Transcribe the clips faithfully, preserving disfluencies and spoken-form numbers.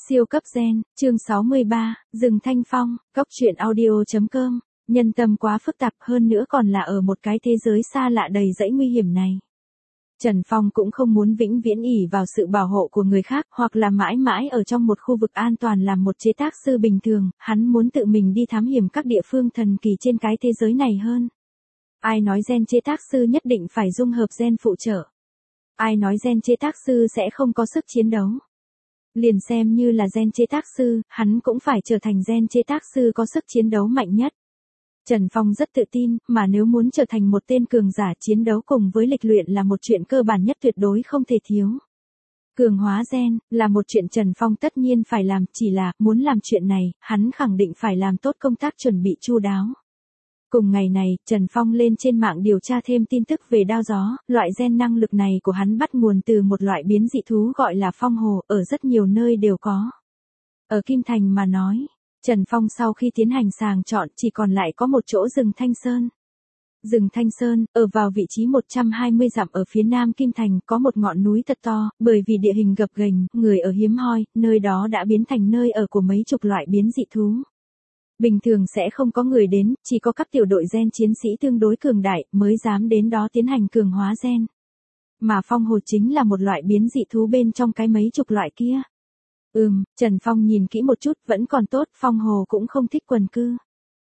Siêu cấp gen, chương sáu mươi ba, Rừng Thanh Phong, Cốc truyện audio.com, nhân tâm quá phức tạp hơn nữa còn là ở một cái thế giới xa lạ đầy dẫy nguy hiểm này. Trần Phong cũng không muốn vĩnh viễn ỷ vào sự bảo hộ của người khác hoặc là mãi mãi ở trong một khu vực an toàn làm một chế tác sư bình thường, hắn muốn tự mình đi thám hiểm các địa phương thần kỳ trên cái thế giới này hơn. Ai nói gen chế tác sư nhất định phải dung hợp gen phụ trợ? Ai nói gen chế tác sư sẽ không có sức chiến đấu? Liền xem như là gen chế tác sư, hắn cũng phải trở thành gen chế tác sư có sức chiến đấu mạnh nhất. Trần Phong rất tự tin, mà nếu muốn trở thành một tên cường giả chiến đấu cùng với lịch luyện là một chuyện cơ bản nhất tuyệt đối không thể thiếu. Cường hóa gen, là một chuyện Trần Phong tất nhiên phải làm, chỉ là, muốn làm chuyện này, hắn khẳng định phải làm tốt công tác chuẩn bị chu đáo. Cùng ngày này, Trần Phong lên trên mạng điều tra thêm tin tức về đao gió, loại gen năng lực này của hắn bắt nguồn từ một loại biến dị thú gọi là phong hồ, ở rất nhiều nơi đều có. Ở Kim Thành mà nói, Trần Phong sau khi tiến hành sàng chọn chỉ còn lại có một chỗ rừng Thanh Sơn. Rừng Thanh Sơn, ở vào vị trí một trăm hai mươi dặm ở phía nam Kim Thành có một ngọn núi thật to, bởi vì địa hình gập ghềnh, người ở hiếm hoi, nơi đó đã biến thành nơi ở của mấy chục loại biến dị thú. Bình thường sẽ không có người đến, chỉ có các tiểu đội gen chiến sĩ tương đối cường đại mới dám đến đó tiến hành cường hóa gen. Mà phong hồ chính là một loại biến dị thú bên trong cái mấy chục loại kia. Ừm, Trần Phong nhìn kỹ một chút vẫn còn tốt, phong hồ cũng không thích quần cư.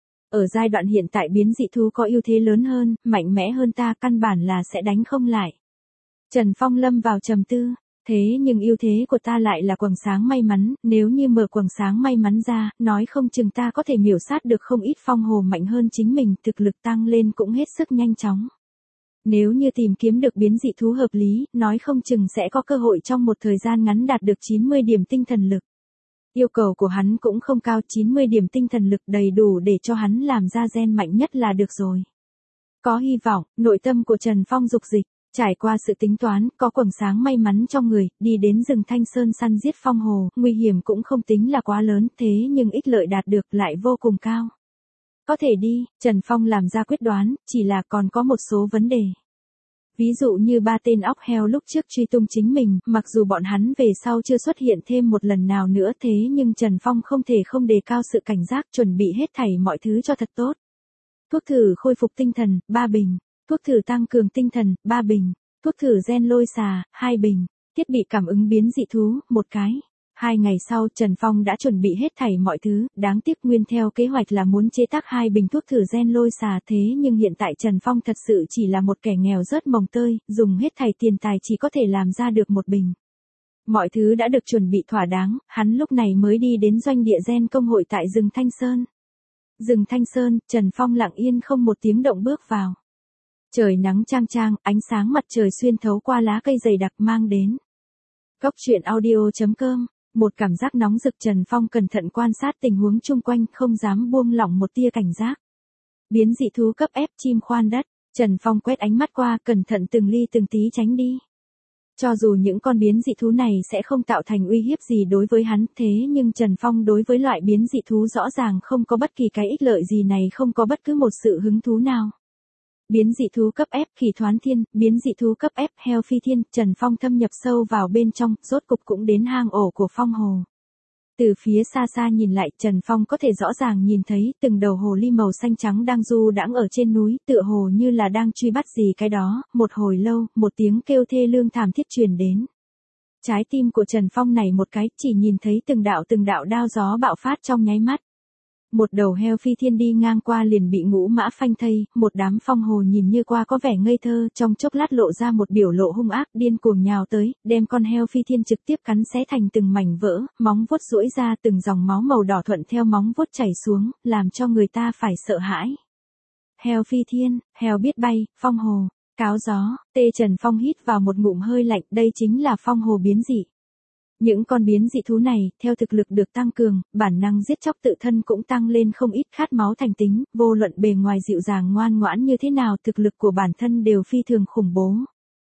Ở giai đoạn hiện tại biến dị thú có ưu thế lớn hơn, mạnh mẽ hơn ta, căn bản là sẽ đánh không lại. Trần Phong lâm vào trầm tư. Thế nhưng ưu thế của ta lại là quầng sáng may mắn, nếu như mở quầng sáng may mắn ra, nói không chừng ta có thể miểu sát được không ít phong hồ mạnh hơn chính mình, thực lực tăng lên cũng hết sức nhanh chóng. Nếu như tìm kiếm được biến dị thú hợp lý, nói không chừng sẽ có cơ hội trong một thời gian ngắn đạt được chín mươi điểm tinh thần lực. Yêu cầu của hắn cũng không cao, chín mươi điểm tinh thần lực đầy đủ để cho hắn làm ra gen mạnh nhất là được rồi. Có hy vọng, nội tâm của Trần Phong dục dịch. Trải qua sự tính toán, có quầng sáng may mắn trong người, đi đến rừng Thanh Sơn săn giết phong hồ, nguy hiểm cũng không tính là quá lớn, thế nhưng ích lợi đạt được lại vô cùng cao. Có thể đi, Trần Phong làm ra quyết đoán, chỉ là còn có một số vấn đề. Ví dụ như ba tên óc heo lúc trước truy tung chính mình, mặc dù bọn hắn về sau chưa xuất hiện thêm một lần nào nữa thế nhưng Trần Phong không thể không đề cao sự cảnh giác, chuẩn bị hết thảy mọi thứ cho thật tốt. Thuốc thử khôi phục tinh thần, ba bình. Thuốc thử tăng cường tinh thần, ba bình. Thuốc thử gen lôi xà, hai bình. Thiết bị cảm ứng biến dị thú, một cái. Hai ngày sau Trần Phong đã chuẩn bị hết thảy mọi thứ, đáng tiếc nguyên theo kế hoạch là muốn chế tác hai bình thuốc thử gen lôi xà thế nhưng hiện tại Trần Phong thật sự chỉ là một kẻ nghèo rớt mồng tơi, dùng hết thảy tiền tài chỉ có thể làm ra được một bình. Mọi thứ đã được chuẩn bị thỏa đáng, hắn lúc này mới đi đến doanh địa gen công hội tại rừng Thanh Sơn. Rừng Thanh Sơn, Trần Phong lặng yên không một tiếng động bước vào. Trời nắng chang chang, ánh sáng mặt trời xuyên thấu qua lá cây dày đặc mang đến. Cốc truyện audio.com, một cảm giác nóng rực Trần Phong cẩn thận quan sát tình huống chung quanh không dám buông lỏng một tia cảnh giác. Biến dị thú cấp ép chim khoan đất, Trần Phong quét ánh mắt qua cẩn thận từng ly từng tí tránh đi. Cho dù những con biến dị thú này sẽ không tạo thành uy hiếp gì đối với hắn thế nhưng Trần Phong đối với loại biến dị thú rõ ràng không có bất kỳ cái ích lợi gì này không có bất cứ một sự hứng thú nào. Biến dị thú cấp ép khỉ thoán thiên, biến dị thú cấp ép heo phi thiên, Trần Phong thâm nhập sâu vào bên trong, rốt cục cũng đến hang ổ của phong hồ. Từ phía xa xa nhìn lại, Trần Phong có thể rõ ràng nhìn thấy từng đầu hồ ly màu xanh trắng đang du đãng ở trên núi, tựa hồ như là đang truy bắt gì cái đó, một hồi lâu, một tiếng kêu thê lương thảm thiết truyền đến. Trái tim của Trần Phong này một cái, chỉ nhìn thấy từng đạo từng đạo đao gió bạo phát trong nháy mắt. Một đầu heo phi thiên đi ngang qua liền bị ngũ mã phanh thây, một đám phong hồ nhìn như qua có vẻ ngây thơ, trong chốc lát lộ ra một biểu lộ hung ác điên cuồng nhào tới, đem con heo phi thiên trực tiếp cắn xé thành từng mảnh vỡ, móng vuốt duỗi ra từng dòng máu màu đỏ thuận theo móng vuốt chảy xuống, làm cho người ta phải sợ hãi. Heo phi thiên, heo biết bay, phong hồ, cáo gió, tê Trần Phong hít vào một ngụm hơi lạnh, đây chính là phong hồ biến dị. Những con biến dị thú này, theo thực lực được tăng cường, bản năng giết chóc tự thân cũng tăng lên không ít, khát máu thành tính, vô luận bề ngoài dịu dàng ngoan ngoãn như thế nào thực lực của bản thân đều phi thường khủng bố.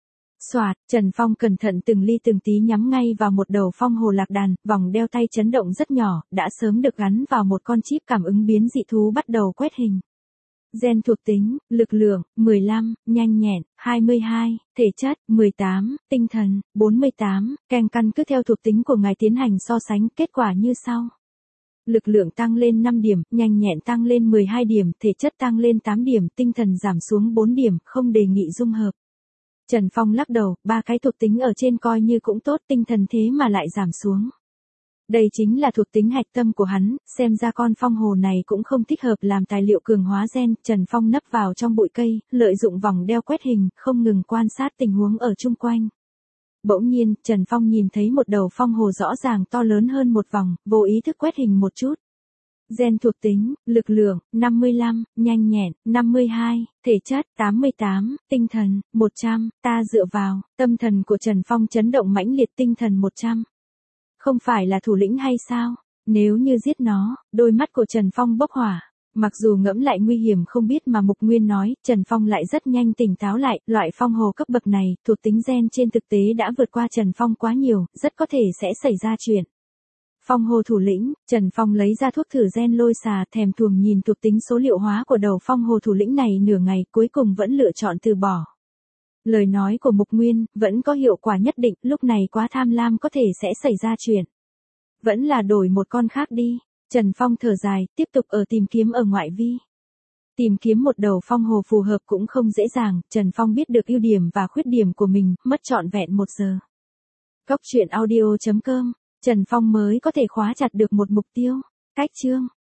Soạt, Trần Phong cẩn thận từng ly từng tí nhắm ngay vào một đầu phong hồ lạc đàn, vòng đeo tay chấn động rất nhỏ, đã sớm được gắn vào một con chip cảm ứng biến dị thú bắt đầu quét hình. Gen thuộc tính, lực lượng, mười lăm, nhanh nhẹn, hai mươi hai, thể chất, mười tám, tinh thần, bốn mươi tám, kèm căn cứ theo thuộc tính của ngài tiến hành so sánh, kết quả như sau. Lực lượng tăng lên năm điểm, nhanh nhẹn tăng lên mười hai điểm, thể chất tăng lên tám điểm, tinh thần giảm xuống bốn điểm, không đề nghị dung hợp. Trần Phong lắc đầu, ba cái thuộc tính ở trên coi như cũng tốt, tinh thần thế mà lại giảm xuống. Đây chính là thuộc tính hạch tâm của hắn, xem ra con phong hồ này cũng không thích hợp làm tài liệu cường hóa gen. Trần Phong nấp vào trong bụi cây, lợi dụng vòng đeo quét hình, không ngừng quan sát tình huống ở chung quanh. Bỗng nhiên, Trần Phong nhìn thấy một đầu phong hồ rõ ràng to lớn hơn một vòng, vô ý thức quét hình một chút. Gen thuộc tính, lực lượng, năm mươi lăm, nhanh nhẹn, năm mươi hai, thể chất, tám mươi tám, tinh thần, một trăm, ta dựa vào, tâm thần của Trần Phong chấn động mãnh liệt, tinh thần một trăm. Không phải là thủ lĩnh hay sao? Nếu như giết nó, đôi mắt của Trần Phong bốc hỏa. Mặc dù ngẫm lại nguy hiểm không biết mà Mục Nguyên nói, Trần Phong lại rất nhanh tỉnh táo lại, loại phong hồ cấp bậc này, thuộc tính gen trên thực tế đã vượt qua Trần Phong quá nhiều, rất có thể sẽ xảy ra chuyện. Phong hồ thủ lĩnh, Trần Phong lấy ra thuốc thử gen lôi xà, thèm thuồng nhìn thuộc tính số liệu hóa của đầu phong hồ thủ lĩnh này nửa ngày, cuối cùng vẫn lựa chọn từ bỏ. Lời nói của Mục Nguyên, vẫn có hiệu quả nhất định, lúc này quá tham lam có thể sẽ xảy ra chuyện. Vẫn là đổi một con khác đi. Trần Phong thở dài, tiếp tục ở tìm kiếm ở ngoại vi. Tìm kiếm một đầu phong hồ phù hợp cũng không dễ dàng, Trần Phong biết được ưu điểm và khuyết điểm của mình, mất trọn vẹn một giờ. Cốc truyện audio chấm com, Trần Phong mới có thể khóa chặt được một mục tiêu. Cách chương